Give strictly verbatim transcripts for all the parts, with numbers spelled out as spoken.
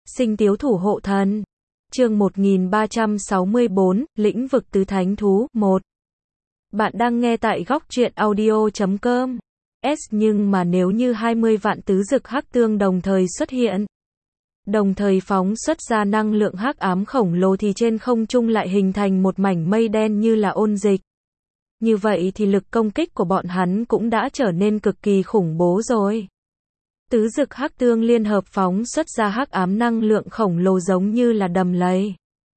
Sinh tiếu thủ hộ thần. Chương một nghìn ba trăm sáu mươi tư, lĩnh vực tứ thánh thú, một. Bạn đang nghe tại góc truyện audio chấm com. S nhưng mà nếu như hai mươi vạn tứ dực hắc tương đồng thời xuất hiện, đồng thời phóng xuất ra năng lượng hắc ám khổng lồ thì trên không trung lại hình thành một mảnh mây đen như là ôn dịch. Như vậy thì lực công kích của bọn hắn cũng đã trở nên cực kỳ khủng bố rồi. Tứ dực hắc tương liên hợp phóng xuất ra hắc ám năng lượng khổng lồ giống như là đầm lầy.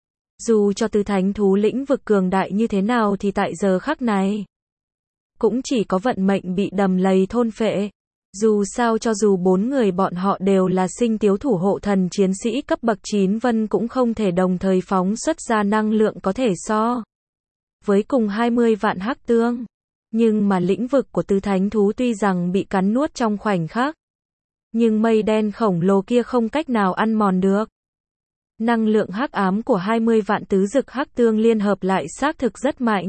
Dù cho tứ thánh thú lĩnh vực cường đại như thế nào thì tại giờ khắc này, cũng chỉ có vận mệnh bị đầm lầy thôn phệ. Dù sao cho dù bốn người bọn họ đều là sinh tiếu thủ hộ thần chiến sĩ cấp bậc chín vân cũng không thể đồng thời phóng xuất ra năng lượng có thể so với cùng hai mươi vạn hắc tương. Nhưng mà lĩnh vực của tứ thánh thú tuy rằng bị cắn nuốt trong khoảnh khắc, nhưng mây đen khổng lồ kia không cách nào ăn mòn được. Năng lượng hắc ám của hai mươi vạn tứ dực hắc tương liên hợp lại xác thực rất mạnh.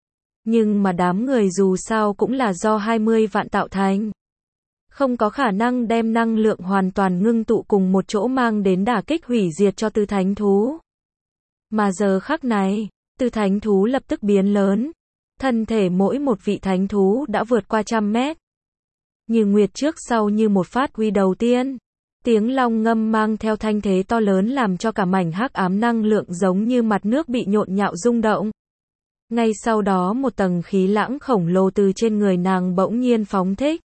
Nhưng mà đám người dù sao cũng là do hai mươi vạn tạo thành, không có khả năng đem năng lượng hoàn toàn ngưng tụ cùng một chỗ mang đến đả kích hủy diệt cho tứ thánh thú. Mà giờ khắc này, tứ thánh thú lập tức biến lớn. Thân thể mỗi một vị thánh thú đã vượt qua trăm mét. Như nguyệt trước sau như một phát uy đầu tiên. Tiếng long ngâm mang theo thanh thế to lớn làm cho cả mảnh hắc ám năng lượng giống như mặt nước bị nhộn nhạo rung động. Ngay sau đó một tầng khí lãng khổng lồ từ trên người nàng bỗng nhiên phóng thích.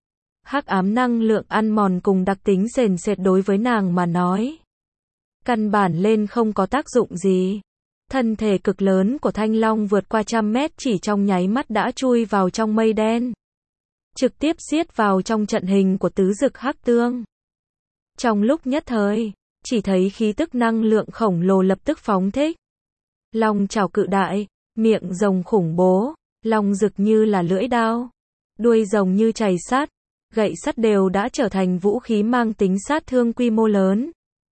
Hắc ám năng lượng ăn mòn cùng đặc tính sền sệt đối với nàng mà nói, căn bản lên không có tác dụng gì. Thân thể cực lớn của thanh long vượt qua trăm mét chỉ trong nháy mắt đã chui vào trong mây đen, trực tiếp xiết vào trong trận hình của tứ dực hắc tương. Trong lúc nhất thời, chỉ thấy khí tức năng lượng khổng lồ lập tức phóng thích. Long chảo cự đại, miệng rồng khủng bố, long rực như là lưỡi đao, đuôi rồng như chày sắt, gậy sắt đều đã trở thành vũ khí mang tính sát thương quy mô lớn.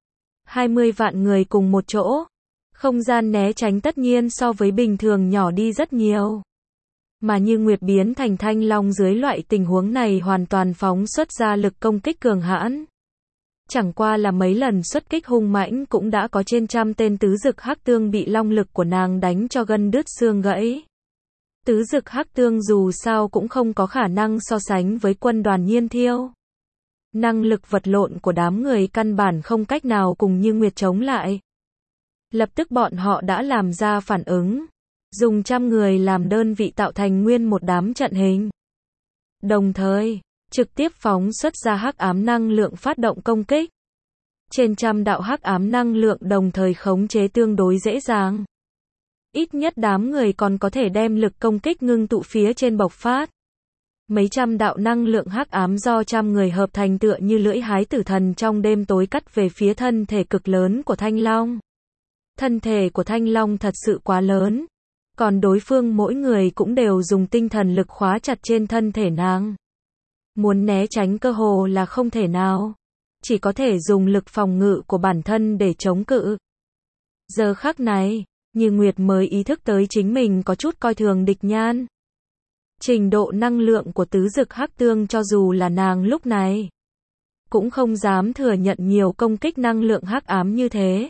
hai mươi vạn người cùng một chỗ, không gian né tránh tất nhiên so với bình thường nhỏ đi rất nhiều. Mà như nguyệt biến thành thanh long dưới loại tình huống này hoàn toàn phóng xuất ra lực công kích cường hãn. Chẳng qua là mấy lần xuất kích hung mãnh cũng đã có trên trăm tên tứ dực hắc tương bị long lực của nàng đánh cho gân đứt xương gãy. Tứ dực hắc tương dù sao cũng không có khả năng so sánh với quân đoàn Nhiên Thiêu. Năng lực vật lộn của đám người căn bản không cách nào cùng Như Nguyệt chống lại. Lập tức bọn họ đã làm ra phản ứng, dùng trăm người làm đơn vị tạo thành nguyên một đám trận hình. Đồng thời, trực tiếp phóng xuất ra hắc ám năng lượng phát động công kích. Trên trăm đạo hắc ám năng lượng đồng thời khống chế tương đối dễ dàng. Ít nhất đám người còn có thể đem lực công kích ngưng tụ phía trên bộc phát. Mấy trăm đạo năng lượng hắc ám do trăm người hợp thành tựa như lưỡi hái tử thần trong đêm tối cắt về phía thân thể cực lớn của thanh long. Thân thể của thanh long thật sự quá lớn, còn đối phương mỗi người cũng đều dùng tinh thần lực khóa chặt trên thân thể nàng. Muốn né tránh cơ hồ là không thể nào, chỉ có thể dùng lực phòng ngự của bản thân để chống cự. Giờ khắc này, Như Nguyệt mới ý thức tới chính mình có chút coi thường địch nhan. Trình độ năng lượng của tứ dực hắc tương cho dù là nàng lúc này, cũng không dám thừa nhận nhiều công kích năng lượng hắc ám như thế.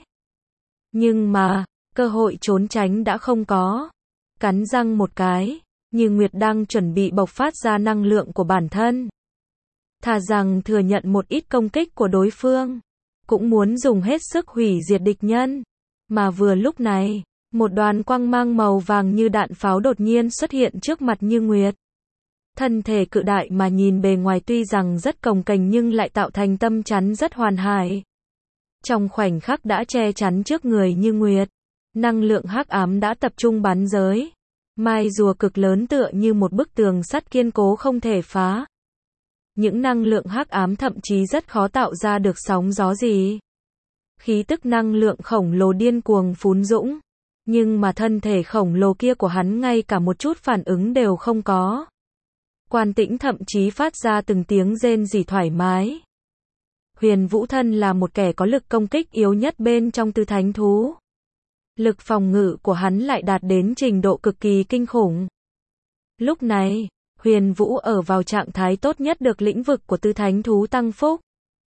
Nhưng mà, cơ hội trốn tránh đã không có. Cắn răng một cái, Như Nguyệt đang chuẩn bị bộc phát ra năng lượng của bản thân. Thà rằng thừa nhận một ít công kích của đối phương, cũng muốn dùng hết sức hủy diệt địch nhân. Mà vừa lúc này, một đoàn quang mang màu vàng như đạn pháo đột nhiên xuất hiện trước mặt Như Nguyệt. Thân thể cự đại mà nhìn bề ngoài tuy rằng rất cồng kềnh nhưng lại tạo thành tâm chắn rất hoàn hảo. Trong khoảnh khắc đã che chắn trước người Như Nguyệt, năng lượng hắc ám đã tập trung bắn giới. Mai rùa cực lớn tựa như một bức tường sắt kiên cố không thể phá. Những năng lượng hắc ám thậm chí rất khó tạo ra được sóng gió gì. Khí tức năng lượng khổng lồ điên cuồng phún dũng, nhưng mà thân thể khổng lồ kia của hắn ngay cả một chút phản ứng đều không có. Quan Tĩnh thậm chí phát ra từng tiếng rên rỉ thoải mái. Huyền Vũ thân là một kẻ có lực công kích yếu nhất bên trong tứ thánh thú. Lực phòng ngự của hắn lại đạt đến trình độ cực kỳ kinh khủng. Lúc này, Huyền Vũ ở vào trạng thái tốt nhất được lĩnh vực của tứ thánh thú tăng phúc.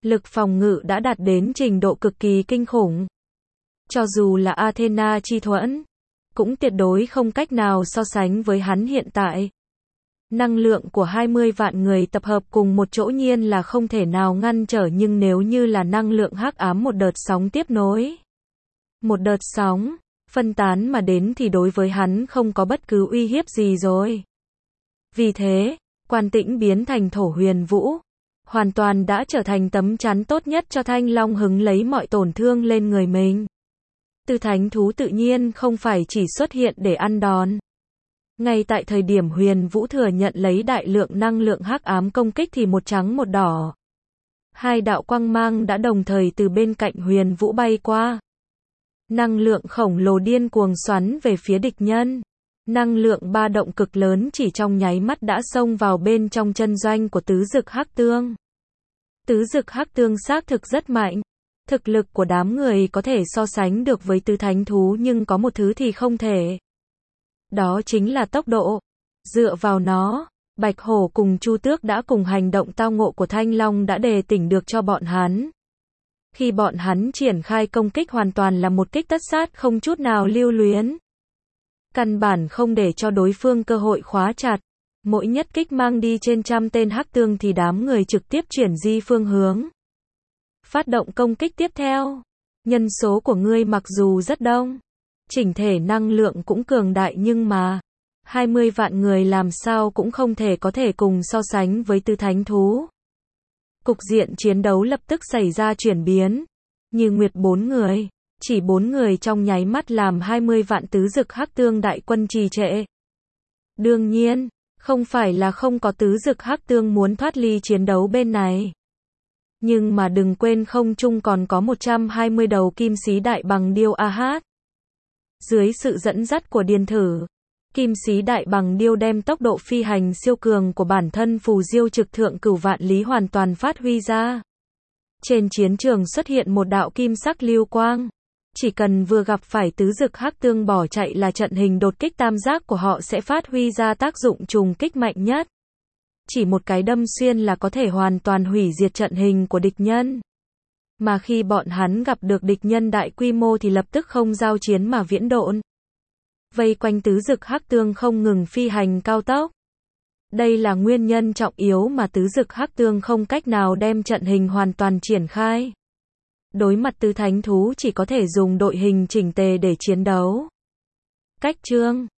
Lực phòng ngự đã đạt đến trình độ cực kỳ kinh khủng. Cho dù là Athena chi thuẫn, cũng tuyệt đối không cách nào so sánh với hắn hiện tại. Năng lượng của hai mươi vạn người tập hợp cùng một chỗ nhiên là không thể nào ngăn trở, nhưng nếu như là năng lượng hắc ám một đợt sóng tiếp nối, một đợt sóng phân tán mà đến thì đối với hắn không có bất cứ uy hiếp gì rồi. Vì thế, Quan Tĩnh biến thành Thổ Huyền Vũ, hoàn toàn đã trở thành tấm chắn tốt nhất cho Thanh Long hứng lấy mọi tổn thương lên người mình. Từ thánh thú tự nhiên không phải chỉ xuất hiện để ăn đòn. Ngay tại thời điểm Huyền Vũ thừa nhận lấy đại lượng năng lượng hắc ám công kích thì một trắng một đỏ, hai đạo quang mang đã đồng thời từ bên cạnh Huyền Vũ bay qua. Năng lượng khổng lồ điên cuồng xoắn về phía địch nhân. Năng lượng ba động cực lớn chỉ trong nháy mắt đã xông vào bên trong chân doanh của tứ dực hắc tương. Tứ dực hắc tương xác thực rất mạnh. Thực lực của đám người có thể so sánh được với tứ thánh thú, nhưng có một thứ thì không thể. Đó chính là tốc độ. Dựa vào nó, Bạch Hổ cùng Chu Tước đã cùng hành động tao ngộ của Thanh Long đã đề tỉnh được cho bọn hắn. Khi bọn hắn triển khai công kích hoàn toàn là một kích tất sát không chút nào lưu luyến. Căn bản không để cho đối phương cơ hội khóa chặt. Mỗi nhất kích mang đi trên trăm tên hắc tương thì đám người trực tiếp chuyển di phương hướng. Phát động công kích tiếp theo. Nhân số của ngươi mặc dù rất đông, chỉnh thể năng lượng cũng cường đại, nhưng mà hai mươi vạn người làm sao cũng không thể có thể cùng so sánh với tứ thánh thú. Cục diện chiến đấu lập tức xảy ra chuyển biến. Như Nguyệt bốn người, chỉ bốn người trong nháy mắt làm hai mươi vạn tứ dực hắc tương đại quân trì trệ. Đương nhiên, không phải là không có tứ dực hắc tương muốn thoát ly chiến đấu bên này. Nhưng mà đừng quên không trung còn có một trăm hai mươi đầu kim sĩ đại bằng điêu a hát. Dưới sự dẫn dắt của Điền Thử, kim sĩ đại bằng điêu đem tốc độ phi hành siêu cường của bản thân phù diêu trực thượng cửu vạn lý hoàn toàn phát huy ra. Trên chiến trường xuất hiện một đạo kim sắc lưu quang. Chỉ cần vừa gặp phải tứ dực hắc tương bỏ chạy là trận hình đột kích tam giác của họ sẽ phát huy ra tác dụng trùng kích mạnh nhất. Chỉ một cái đâm xuyên là có thể hoàn toàn hủy diệt trận hình của địch nhân. Mà khi bọn hắn gặp được địch nhân đại quy mô thì lập tức không giao chiến mà viễn độn. Vây quanh tứ dực hắc tương không ngừng phi hành cao tốc. Đây là nguyên nhân trọng yếu mà tứ dực hắc tương không cách nào đem trận hình hoàn toàn triển khai. Đối mặt tứ thánh thú chỉ có thể dùng đội hình chỉnh tề để chiến đấu. Cách chương